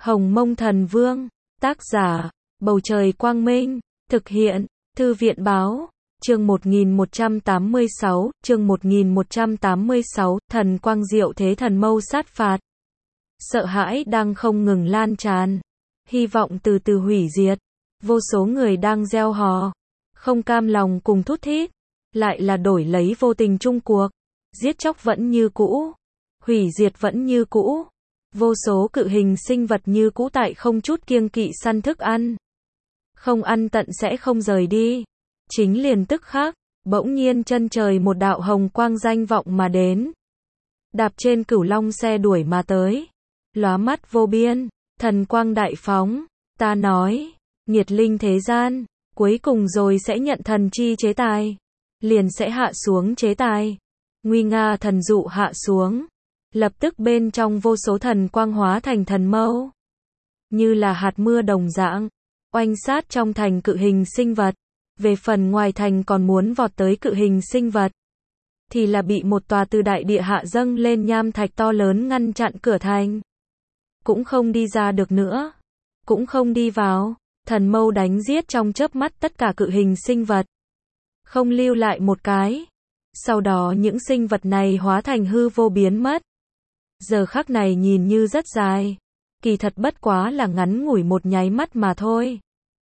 Hồng Mông Thần Vương, tác giả, Bầu Trời Quang Minh, thực hiện, Thư viện Báo, chương 1186, Thần Quang Diệu Thế Thần Mâu sát phạt. Sợ hãi đang không ngừng lan tràn, hy vọng từ từ hủy diệt, vô số người đang reo hò, không cam lòng cùng thút thít, lại là đổi lấy vô tình chung cuộc, giết chóc vẫn như cũ, hủy diệt vẫn như cũ, vô số cự hình sinh vật như cũ tại không chút kiêng kỵ săn thức ăn. Không ăn tận sẽ không rời đi. Chính liền tức khắc, bỗng nhiên chân trời một đạo hồng quang danh vọng mà đến. Đạp trên cửu long xe đuổi mà tới. Lóa mắt vô biên, thần quang đại phóng, ta nói, nghiệt linh thế gian, cuối cùng rồi sẽ nhận thần chi chế tài. Liền sẽ hạ xuống chế tài. Nguy nga thần dụ hạ xuống. Lập tức bên trong vô số thần quang hóa thành thần mâu. Như là hạt mưa đồng dạng, oanh sát trong thành cự hình sinh vật. Về phần ngoài thành còn muốn vọt tới cự hình sinh vật, thì là bị một tòa từ đại địa hạ dâng lên nham thạch to lớn ngăn chặn cửa thành. Cũng không đi ra được nữa. Cũng không đi vào. Thần mâu đánh giết trong chớp mắt tất cả cự hình sinh vật. Không lưu lại một cái. Sau đó những sinh vật này hóa thành hư vô biến mất. Giờ khắc này nhìn như rất dài. Kỳ thật bất quá là ngắn ngủi một nháy mắt mà thôi.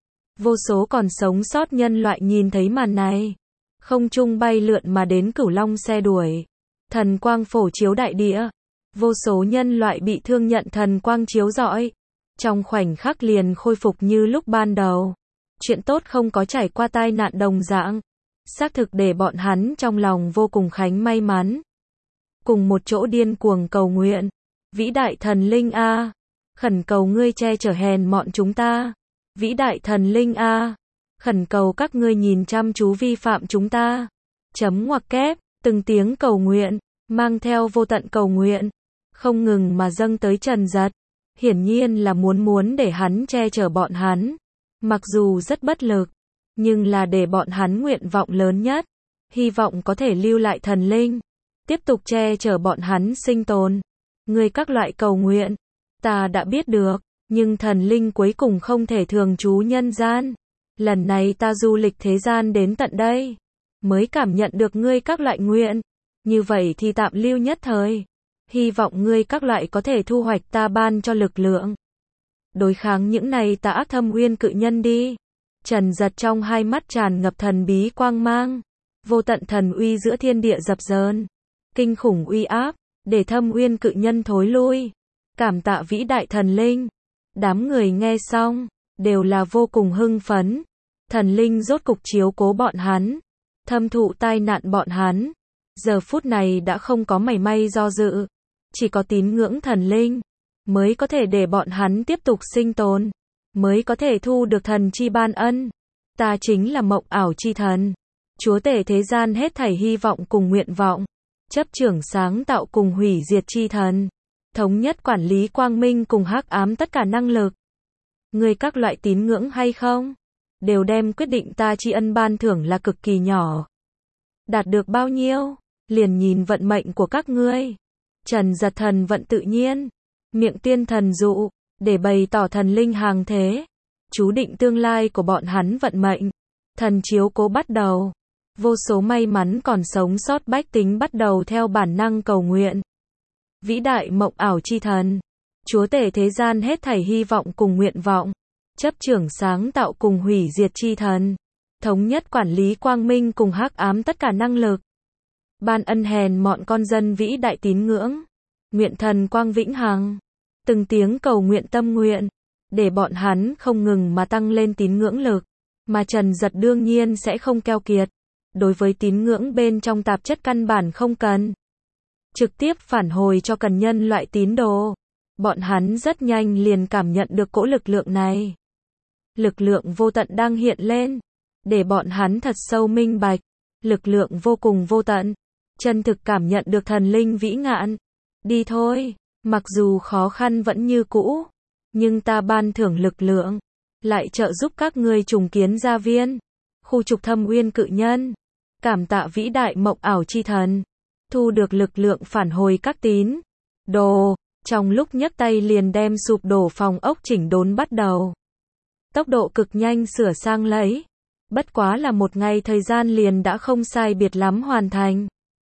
Vô số còn sống sót nhân loại nhìn thấy màn này. Không trung bay lượn mà đến cửu long xe đuổi. Thần quang phổ chiếu đại địa. Vô số nhân loại bị thương nhận thần quang chiếu rọi. Trong khoảnh khắc liền khôi phục như lúc ban đầu. Chuyện tốt không có trải qua tai nạn đồng dạng. Xác thực để bọn hắn trong lòng vô cùng khánh may mắn. Cùng một chỗ điên cuồng cầu nguyện. Vĩ đại thần linh A. Khẩn cầu ngươi che chở hèn mọn chúng ta. Vĩ đại thần linh A. Khẩn cầu các ngươi nhìn chăm chú vi phạm chúng ta. Chấm ngoặc kép, từng tiếng cầu nguyện, mang theo vô tận cầu nguyện. Không ngừng mà dâng tới Trần Dật. Hiển nhiên là muốn để hắn che chở bọn hắn. Mặc dù rất bất lực, nhưng là để bọn hắn nguyện vọng lớn nhất. Hy vọng có thể lưu lại thần linh. Tiếp tục che chở bọn hắn sinh tồn. Ngươi các loại cầu nguyện, ta đã biết được, nhưng thần linh cuối cùng không thể thường trú nhân gian. Lần này ta du lịch thế gian đến tận đây, mới cảm nhận được ngươi các loại nguyện. Như vậy thì tạm lưu nhất thời. Hy vọng ngươi các loại có thể thu hoạch ta ban cho lực lượng. Đối kháng những này tà ác thâm uyên cự nhân đi. Trần Dật trong hai mắt tràn ngập thần bí quang mang. Vô tận thần uy giữa thiên địa dập dờn. Kinh khủng uy áp, để thâm uyên cự nhân thối lui. Cảm tạ vĩ đại thần linh. Đám người nghe xong, đều là vô cùng hưng phấn. Thần linh rốt cục chiếu cố bọn hắn. Thâm thụ tai nạn bọn hắn. Giờ phút này đã không có mảy may do dự. Chỉ có tín ngưỡng thần linh, mới có thể để bọn hắn tiếp tục sinh tồn. Mới có thể thu được thần chi ban ân. Ta chính là mộng ảo chi thần. Chúa tể thế gian hết thảy hy vọng cùng nguyện vọng. Chấp trưởng sáng tạo cùng hủy diệt chi thần. Thống nhất quản lý quang minh cùng hắc ám tất cả năng lực. Người các loại tín ngưỡng hay không? Đều đem quyết định ta tri ân ban thưởng là cực kỳ nhỏ. Đạt được bao nhiêu? Liền nhìn vận mệnh của các ngươi. Trần Dật thần vận tự nhiên. Miệng tiên thần dụ. Để bày tỏ thần linh hàng thế. Chú định tương lai của bọn hắn vận mệnh. Thần chiếu cố bắt đầu. Vô số may mắn còn sống sót bách tính bắt đầu theo bản năng cầu nguyện. Vĩ đại mộng ảo chi thần. Chúa tể thế gian hết thảy hy vọng cùng nguyện vọng. Chấp trưởng sáng tạo cùng hủy diệt chi thần. Thống nhất quản lý quang minh cùng hắc ám tất cả năng lực. Ban ân hèn mọn con dân vĩ đại tín ngưỡng. Nguyện thần quang vĩnh hằng. Từng tiếng cầu nguyện tâm nguyện. Để bọn hắn không ngừng mà tăng lên tín ngưỡng lực. Mà Trần Dật đương nhiên sẽ không keo kiệt. Đối với tín ngưỡng bên trong tạp chất căn bản không cần. Trực tiếp phản hồi cho cần nhân loại tín đồ. Bọn hắn rất nhanh liền cảm nhận được cỗ lực lượng này. Lực lượng vô tận đang hiện lên. Để bọn hắn thật sâu minh bạch. Lực lượng vô cùng vô tận. Chân thực cảm nhận được thần linh vĩ ngạn. Đi thôi. Mặc dù khó khăn vẫn như cũ. Nhưng ta ban thưởng lực lượng. Lại trợ giúp các ngươi trùng kiến gia viên. Khu trục thâm uyên cự nhân. Cảm tạ vĩ đại mộng ảo chi thần. Thu được lực lượng phản hồi các tín đồ. trong lúc nhấc tay liền đem sụp đổ phòng ốc chỉnh đốn bắt đầu. Tốc độ cực nhanh sửa sang lấy. Bất quá là một ngày thời gian liền đã không sai biệt lắm hoàn thành.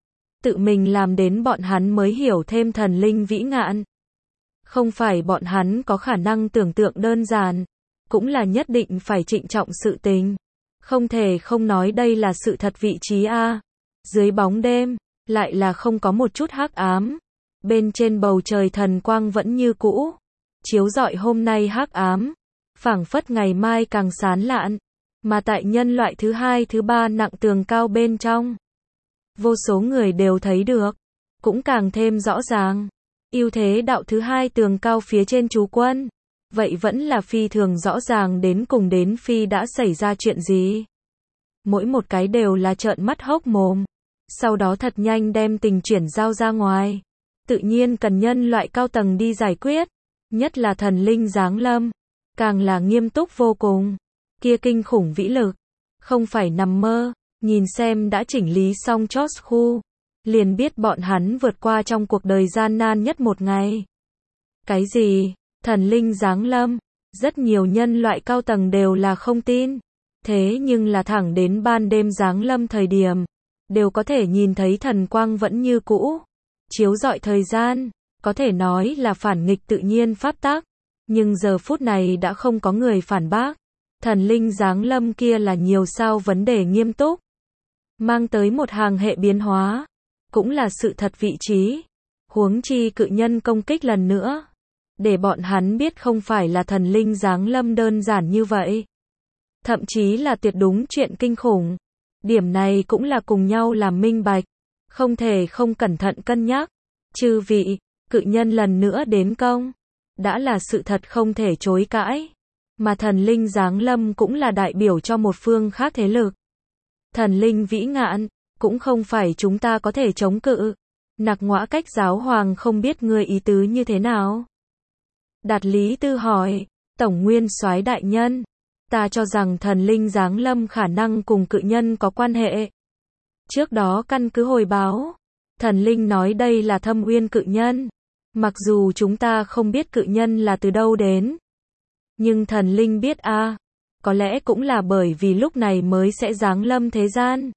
Tự mình làm đến bọn hắn mới hiểu thêm thần linh vĩ ngạn. Không phải bọn hắn có khả năng tưởng tượng đơn giản, cũng là nhất định phải trịnh trọng sự tình. Không thể không nói đây là sự thật vị trí a. Dưới bóng đêm, lại là không có một chút hắc ám. Bên trên bầu trời thần quang vẫn như cũ, chiếu rọi hôm nay hắc ám, phảng phất ngày mai càng sáng lạn. Mà tại nhân loại thứ hai thứ ba nặng tường cao bên trong, vô số người đều thấy được, cũng càng thêm rõ ràng. Ưu thế đạo thứ hai tường cao phía trên chú quân, vậy vẫn là phi thường rõ ràng đến cùng đến phi đã xảy ra chuyện gì. Mỗi một cái đều là trợn mắt hốc mồm, sau đó thật nhanh đem tình chuyển giao ra ngoài. Tự nhiên cần nhân loại cao tầng đi giải quyết, nhất là thần linh giáng lâm, càng là nghiêm túc vô cùng. Kia kinh khủng vĩ lực, không phải nằm mơ, nhìn xem đã chỉnh lý xong chót khu, liền biết bọn hắn vượt qua trong cuộc đời gian nan nhất một ngày. Cái gì? Thần linh giáng lâm? Rất nhiều nhân loại cao tầng đều là không tin. Thế nhưng là thẳng đến ban đêm giáng lâm thời điểm, đều có thể nhìn thấy thần quang vẫn như cũ, chiếu rọi thời gian, có thể nói là phản nghịch tự nhiên pháp tắc. Nhưng giờ phút này đã không có người phản bác. Thần linh giáng lâm kia là nhiều sao vấn đề nghiêm túc, mang tới một hàng hệ biến hóa, cũng là sự thật vị trí. Huống chi cự nhân công kích lần nữa, để bọn hắn biết không phải là thần linh giáng lâm đơn giản như vậy. Thậm chí là tuyệt đúng chuyện kinh khủng. Điểm này cũng là cùng nhau làm minh bạch, không thể không cẩn thận cân nhắc. Chư vị, cự nhân lần nữa đến công, đã là sự thật không thể chối cãi. Mà thần linh giáng lâm cũng là đại biểu cho một phương khác thế lực. Thần linh vĩ ngạn, cũng không phải chúng ta có thể chống cự. Nặc Ngõa Cách giáo hoàng không biết ngươi ý tứ như thế nào. Đạt Lý Tư hỏi, Tổng Nguyên Soái đại nhân, ta cho rằng thần linh giáng lâm khả năng cùng cự nhân có quan hệ. Trước đó căn cứ hồi báo, thần linh nói đây là Thâm Uyên cự nhân. Mặc dù chúng ta không biết cự nhân là từ đâu đến, nhưng thần linh biết a, có lẽ cũng là bởi vì lúc này mới sẽ giáng lâm thế gian.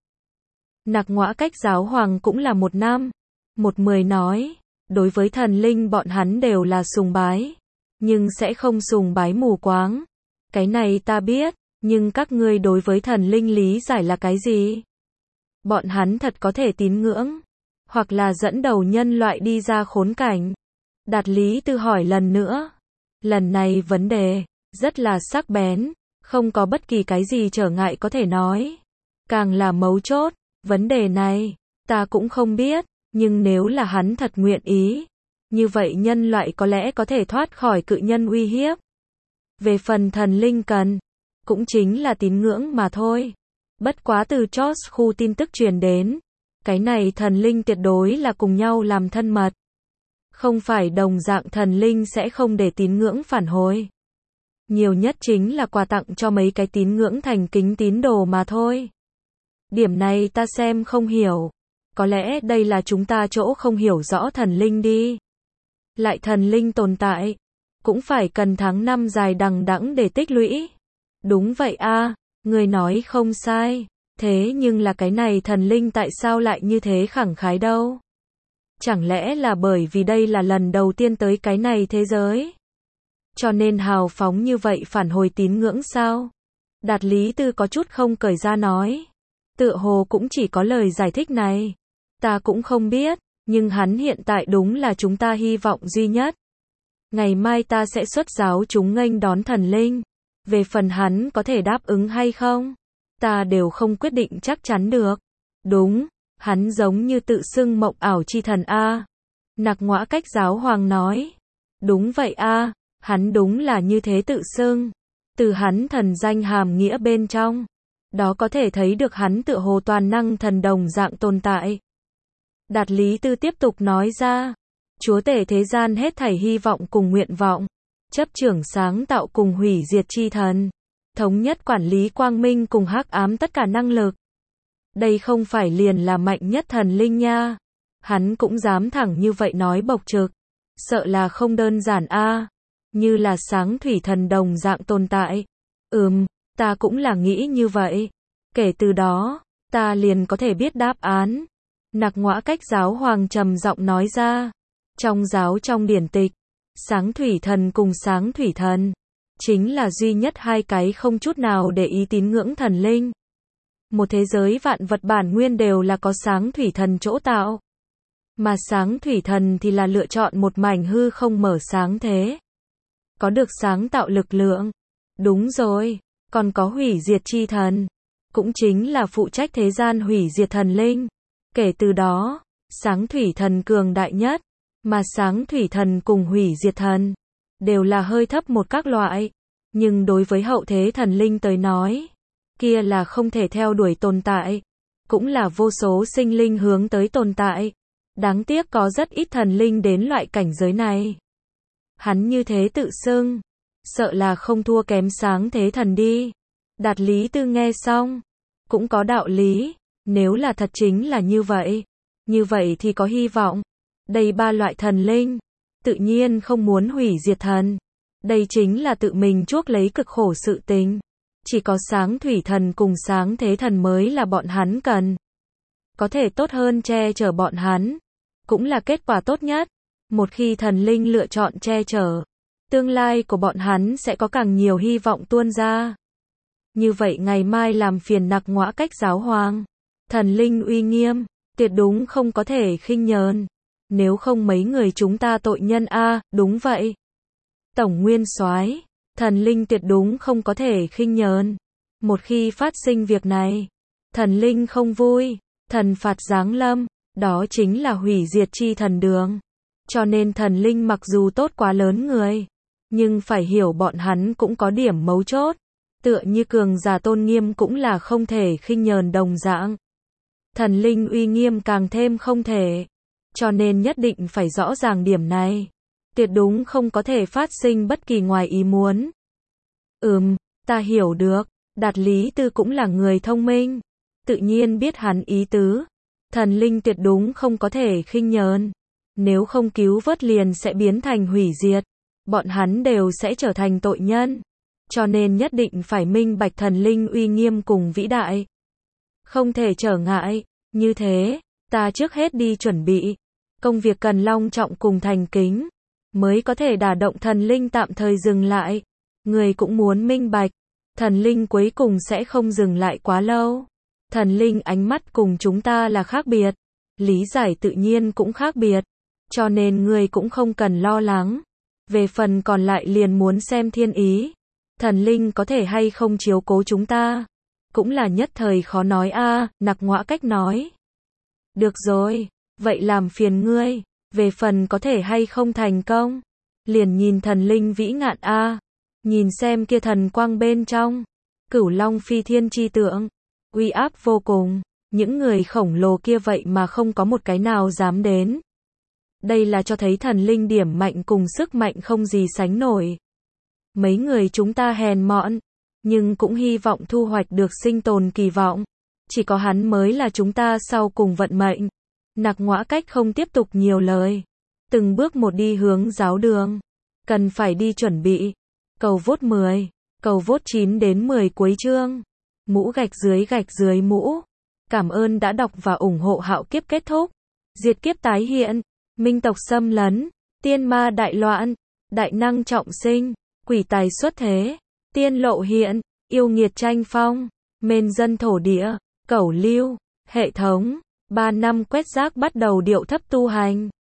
Nặc Ngõa Cách giáo hoàng cũng là một năm, một mười nói, đối với thần linh bọn hắn đều là sùng bái, nhưng sẽ không sùng bái mù quáng. Cái này ta biết, nhưng các ngươi đối với thần linh lý giải là cái gì? Bọn hắn thật có thể tín ngưỡng, hoặc là dẫn đầu nhân loại đi ra khốn cảnh? Đạt Lý Tư hỏi lần nữa. Lần này vấn đề rất là sắc bén, không có bất kỳ cái gì trở ngại có thể nói. Càng là mấu chốt, vấn đề này, ta cũng không biết, nhưng nếu là hắn thật nguyện ý, như vậy nhân loại có lẽ có thể thoát khỏi cự nhân uy hiếp. Về phần thần linh cần, cũng chính là tín ngưỡng mà thôi. Bất quá từ chót khu tin tức truyền đến, cái này thần linh tuyệt đối là cùng nhau làm thân mật. Không phải đồng dạng thần linh sẽ không để tín ngưỡng phản hồi. Nhiều nhất chính là quà tặng cho mấy cái tín ngưỡng thành kính tín đồ mà thôi. Điểm này ta xem không hiểu. Có lẽ đây là chúng ta chỗ không hiểu rõ thần linh đi. Lại thần linh tồn tại, cũng phải cần tháng năm dài đằng đẵng để tích lũy. Đúng vậy a, người nói không sai. Thế nhưng là cái này thần linh tại sao lại như thế khẳng khái đâu? Chẳng lẽ là bởi vì đây là lần đầu tiên tới cái này thế giới, cho nên hào phóng như vậy phản hồi tín ngưỡng sao? Đạt Lý Tư có chút không cởi ra nói. Tựa hồ cũng chỉ có lời giải thích này. Ta cũng không biết, nhưng hắn hiện tại đúng là chúng ta hy vọng duy nhất. Ngày mai ta sẽ xuất giáo chúng nghênh đón thần linh. Về phần hắn có thể đáp ứng hay không, ta đều không quyết định chắc chắn được. Đúng, hắn giống như tự xưng mộng ảo chi thần a. Nặc Ngõa Cách giáo hoàng nói. Đúng vậy a, hắn đúng là như thế tự xưng. Từ hắn thần danh hàm nghĩa bên trong, đó có thể thấy được hắn tựa hồ toàn năng thần đồng dạng tồn tại. Đạt Lý Tư tiếp tục nói ra, chúa tể thế gian hết thảy hy vọng cùng nguyện vọng, chấp trưởng sáng tạo cùng hủy diệt chi thần, thống nhất quản lý quang minh cùng hắc ám tất cả năng lực. Đây không phải liền là mạnh nhất thần linh nha. Hắn cũng dám thẳng như vậy nói bộc trực. sợ là không đơn giản a, như là sáng thủy thần đồng dạng tồn tại. Ta cũng là nghĩ như vậy. Kể từ đó, ta liền có thể biết đáp án. Nặc Ngõa Cách giáo hoàng trầm giọng nói ra. Trong giáo trong điển tịch, sáng thủy thần cùng sáng thủy thần chính là duy nhất hai cái không chút nào để ý tín ngưỡng thần linh. Một thế giới vạn vật bản nguyên đều là có sáng thủy thần chỗ tạo. Mà sáng thủy thần thì là lựa chọn một mảnh hư không mở sáng thế. Có được sáng tạo lực lượng. Đúng rồi, còn có hủy diệt chi thần. Cũng chính là phụ trách thế gian hủy diệt thần linh. Kể từ đó, sáng thủy thần cường đại nhất. Mà sáng thủy thần cùng hủy diệt thần đều là hơi thấp một các loại. Nhưng đối với hậu thế thần linh tới nói, kia là không thể theo đuổi tồn tại. Cũng là vô số sinh linh hướng tới tồn tại. Đáng tiếc có rất ít thần linh đến loại cảnh giới này. Hắn như thế tự xưng, sợ là không thua kém sáng thế thần đi. Đạt Lý Tư nghe xong, cũng có đạo lý, nếu là thật chính là như vậy thì có hy vọng. Đây ba loại thần linh, tự nhiên không muốn hủy diệt thần. Đây chính là tự mình chuốc lấy cực khổ sự tình. Chỉ có sáng thủy thần cùng sáng thế thần mới là bọn hắn cần. Có thể tốt hơn che chở bọn hắn, cũng là kết quả tốt nhất. Một khi thần linh lựa chọn che chở, tương lai của bọn hắn sẽ có càng nhiều hy vọng tuôn ra. Như vậy ngày mai làm phiền Nặc Ngõa Cách giáo hoàng. Thần linh uy nghiêm, tuyệt đúng không có thể khinh nhờn. Nếu không mấy người chúng ta tội nhân a, đúng vậy. Tổng nguyên soái, thần linh tuyệt đúng không có thể khinh nhờn. Một khi phát sinh việc này, thần linh không vui, thần phạt giáng lâm, đó chính là hủy diệt chi thần đường. Cho nên thần linh mặc dù tốt quá lớn người, nhưng phải hiểu bọn hắn cũng có điểm mấu chốt. Tựa như cường giả tôn nghiêm cũng là không thể khinh nhờn đồng dạng. Thần linh uy nghiêm càng thêm không thể. Cho nên nhất định phải rõ ràng điểm này. Tuyệt đúng không có thể phát sinh bất kỳ ngoài ý muốn. Ta hiểu được. Đạt Lý Tư cũng là người thông minh. Tự nhiên biết hắn ý tứ. Thần linh tuyệt đúng không có thể khinh nhờn. Nếu không cứu vớt liền sẽ biến thành hủy diệt. Bọn hắn đều sẽ trở thành tội nhân. Cho nên nhất định phải minh bạch thần linh uy nghiêm cùng vĩ đại. Không thể trở ngại. Như thế, ta trước hết đi chuẩn bị. Công việc cần long trọng cùng thành kính. Mới có thể đả động thần linh tạm thời dừng lại. Người cũng muốn minh bạch. Thần linh cuối cùng sẽ không dừng lại quá lâu. Thần linh ánh mắt cùng chúng ta là khác biệt. Lý giải tự nhiên cũng khác biệt. Cho nên người cũng không cần lo lắng. Về phần còn lại liền muốn xem thiên ý. Thần linh có thể hay không chiếu cố chúng ta. Cũng là nhất thời khó nói a, Nặc Ngõa Cách nói. Được rồi, vậy làm phiền ngươi. Về phần có thể hay không thành công. Liền nhìn thần linh vĩ ngạn a. Nhìn xem kia thần quang bên trong. Cửu Long phi thiên chi tượng. Uy áp vô cùng. Những người khổng lồ kia vậy mà không có một cái nào dám đến. Đây là cho thấy thần linh điểm mạnh cùng sức mạnh không gì sánh nổi. Mấy người chúng ta hèn mọn, nhưng cũng hy vọng thu hoạch được sinh tồn kỳ vọng. Chỉ có hắn mới là chúng ta sau cùng vận mệnh. Nặc Ngõa Cách không tiếp tục nhiều lời. Từng bước một đi hướng giáo đường. Cần phải đi chuẩn bị. Cầu vote 10. Cầu vote 9 đến 10 cuối chương. Mũ gạch dưới mũ. Cảm ơn đã đọc và ủng hộ Hạo Kiếp kết thúc. Diệt kiếp tái hiện. Minh tộc xâm lấn. Tiên ma đại loạn. Đại năng trọng sinh. Quỷ tài xuất thế. Tiên lộ hiện. Yêu nghiệt tranh phong. Mên dân thổ địa. Cẩu lưu. Hệ thống. 3 năm quét rác bắt đầu điệu thấp tu hành.